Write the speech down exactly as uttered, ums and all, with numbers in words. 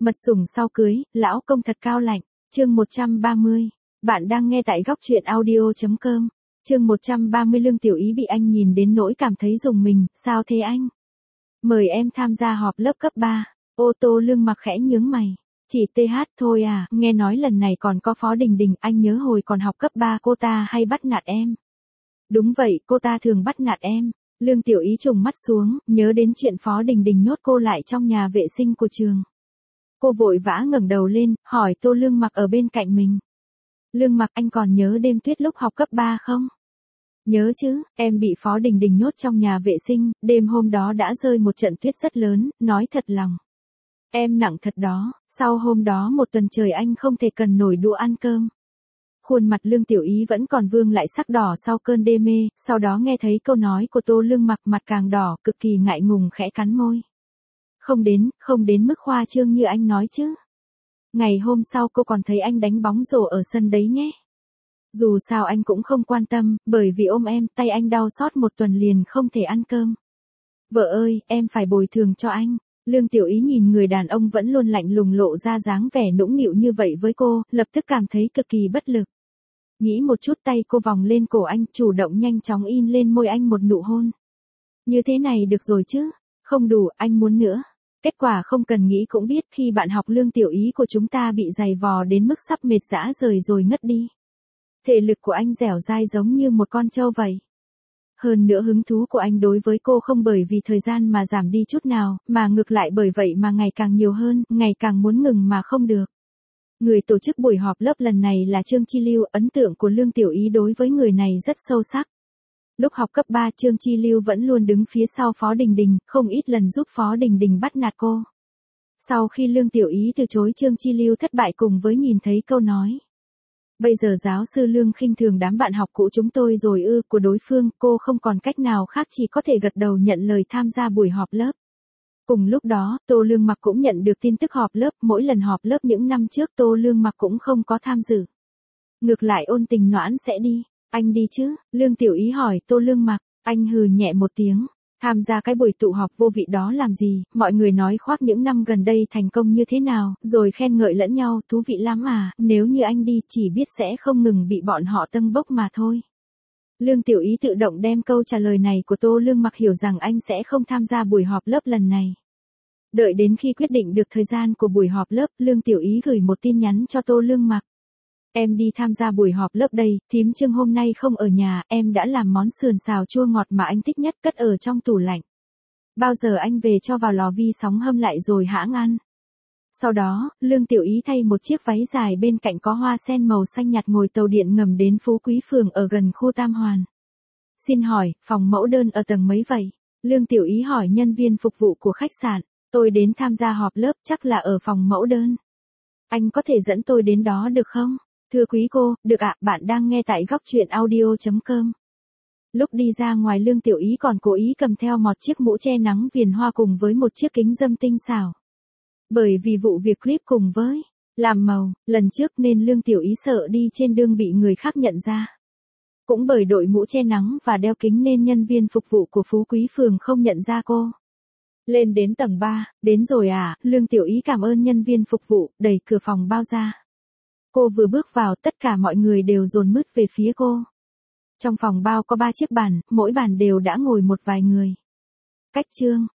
Mật sủng sau cưới, lão công thật cao lạnh. Chương một trăm ba mươi. Bạn đang nghe tại góc truyện audio chấm com. Chương một trăm ba mươi Lương Tiểu Ý bị anh nhìn đến nỗi cảm thấy rùng mình, sao thế anh? Mời em tham gia họp lớp cấp ba. Ô Tô Lương mặc khẽ nhướng mày. Chỉ tê hát thôi à, nghe nói lần này còn có Phó Đình Đình, anh nhớ hồi còn học cấp ba cô ta hay bắt nạt em. Đúng vậy, cô ta thường bắt nạt em. Lương Tiểu Ý trùng mắt xuống, nhớ đến chuyện Phó Đình Đình nhốt cô lại trong nhà vệ sinh của trường. Cô vội vã ngẩng đầu lên, hỏi Tô Lương Mặc ở bên cạnh mình. Lương Mặc, anh còn nhớ đêm tuyết lúc học cấp ba không? Nhớ chứ, em bị Phó Đình Đình nhốt trong nhà vệ sinh, đêm hôm đó đã rơi một trận tuyết rất lớn, nói thật lòng. Em nặng thật đó, sau hôm đó một tuần trời anh không thể cần nổi đũa ăn cơm. Khuôn mặt Lương Tiểu Ý vẫn còn vương lại sắc đỏ sau cơn đê mê, sau đó nghe thấy câu nói của Tô Lương Mặc mặt càng đỏ, cực kỳ ngại ngùng khẽ cắn môi. Không đến, không đến mức khoa trương như anh nói chứ. Ngày hôm sau cô còn thấy anh đánh bóng rổ ở sân đấy nhé. Dù sao anh cũng không quan tâm, bởi vì ôm em, tay anh đau xót một tuần liền không thể ăn cơm. Vợ ơi, em phải bồi thường cho anh. Lương Tiểu Ý nhìn người đàn ông vẫn luôn lạnh lùng lộ ra dáng vẻ nũng nịu như vậy với cô, lập tức cảm thấy cực kỳ bất lực. Nghĩ một chút tay cô vòng lên cổ anh, chủ động nhanh chóng in lên môi anh một nụ hôn. Như thế này được rồi chứ? Không đủ, anh muốn nữa. Kết quả không cần nghĩ cũng biết khi bạn học Lương Tiểu Ý của chúng ta bị dày vò đến mức sắp mệt rã rời rồi ngất đi. Thể lực của anh dẻo dai giống như một con trâu vậy. Hơn nữa hứng thú của anh đối với cô không bởi vì thời gian mà giảm đi chút nào, mà ngược lại bởi vậy mà ngày càng nhiều hơn, ngày càng muốn ngừng mà không được. Người tổ chức buổi họp lớp lần này là Trương Chi Lưu, ấn tượng của Lương Tiểu Ý đối với người này rất sâu sắc. Lúc học cấp ba Trương Chi Lưu vẫn luôn đứng phía sau Phó Đình Đình, không ít lần giúp Phó Đình Đình bắt nạt cô. Sau khi Lương Tiểu Ý từ chối Trương Chi Lưu thất bại cùng với nhìn thấy câu nói. Bây giờ giáo sư Lương khinh thường đám bạn học cũ chúng tôi rồi ư của đối phương, cô không còn cách nào khác chỉ có thể gật đầu nhận lời tham gia buổi họp lớp. Cùng lúc đó, Tô Lương Mặc cũng nhận được tin tức họp lớp, mỗi lần họp lớp những năm trước Tô Lương Mặc cũng không có tham dự. Ngược lại Ôn Tình Noãn sẽ đi. Anh đi chứ? Lương Tiểu Ý hỏi Tô Lương Mặc. Anh hừ nhẹ một tiếng. Tham gia cái buổi tụ họp vô vị đó làm gì? Mọi người nói khoác những năm gần đây thành công như thế nào, rồi khen ngợi lẫn nhau, thú vị lắm à, nếu như anh đi chỉ biết sẽ không ngừng bị bọn họ tâng bốc mà thôi. Lương Tiểu Ý tự động đem câu trả lời này của Tô Lương Mặc hiểu rằng anh sẽ không tham gia buổi họp lớp lần này. Đợi đến khi quyết định được thời gian của buổi họp lớp, Lương Tiểu Ý gửi một tin nhắn cho Tô Lương Mặc. Em đi tham gia buổi họp lớp đây, thím Trương hôm nay không ở nhà, em đã làm món sườn xào chua ngọt mà anh thích nhất cất ở trong tủ lạnh. Bao giờ anh về cho vào lò vi sóng hâm lại rồi hãng ăn. Sau đó, Lương Tiểu Ý thay một chiếc váy dài bên cạnh có hoa sen màu xanh nhạt ngồi tàu điện ngầm đến Phú Quý Phường ở gần khu Tam Hoàn. Xin hỏi, phòng mẫu đơn ở tầng mấy vậy? Lương Tiểu Ý hỏi nhân viên phục vụ của khách sạn. Tôi đến tham gia họp lớp chắc là ở phòng mẫu đơn. Anh có thể dẫn tôi đến đó được không? Thưa quý cô, được ạ, bạn đang nghe tại góc truyện audio chấm com. Lúc đi ra ngoài Lương Tiểu Ý còn cố ý cầm theo một chiếc mũ che nắng viền hoa cùng với một chiếc kính râm tinh xảo. Bởi vì vụ việc clip cùng với làm màu, lần trước nên Lương Tiểu Ý sợ đi trên đường bị người khác nhận ra. Cũng bởi đội mũ che nắng và đeo kính nên nhân viên phục vụ của Phú Quý Phường không nhận ra cô. Lên đến tầng ba, đến rồi à, Lương Tiểu Ý cảm ơn nhân viên phục vụ, đẩy cửa phòng bao ra. Cô vừa bước vào tất cả mọi người đều dồn mứt về phía cô. Trong phòng bao có ba chiếc bàn, mỗi bàn đều đã ngồi một vài người. Cách Trương,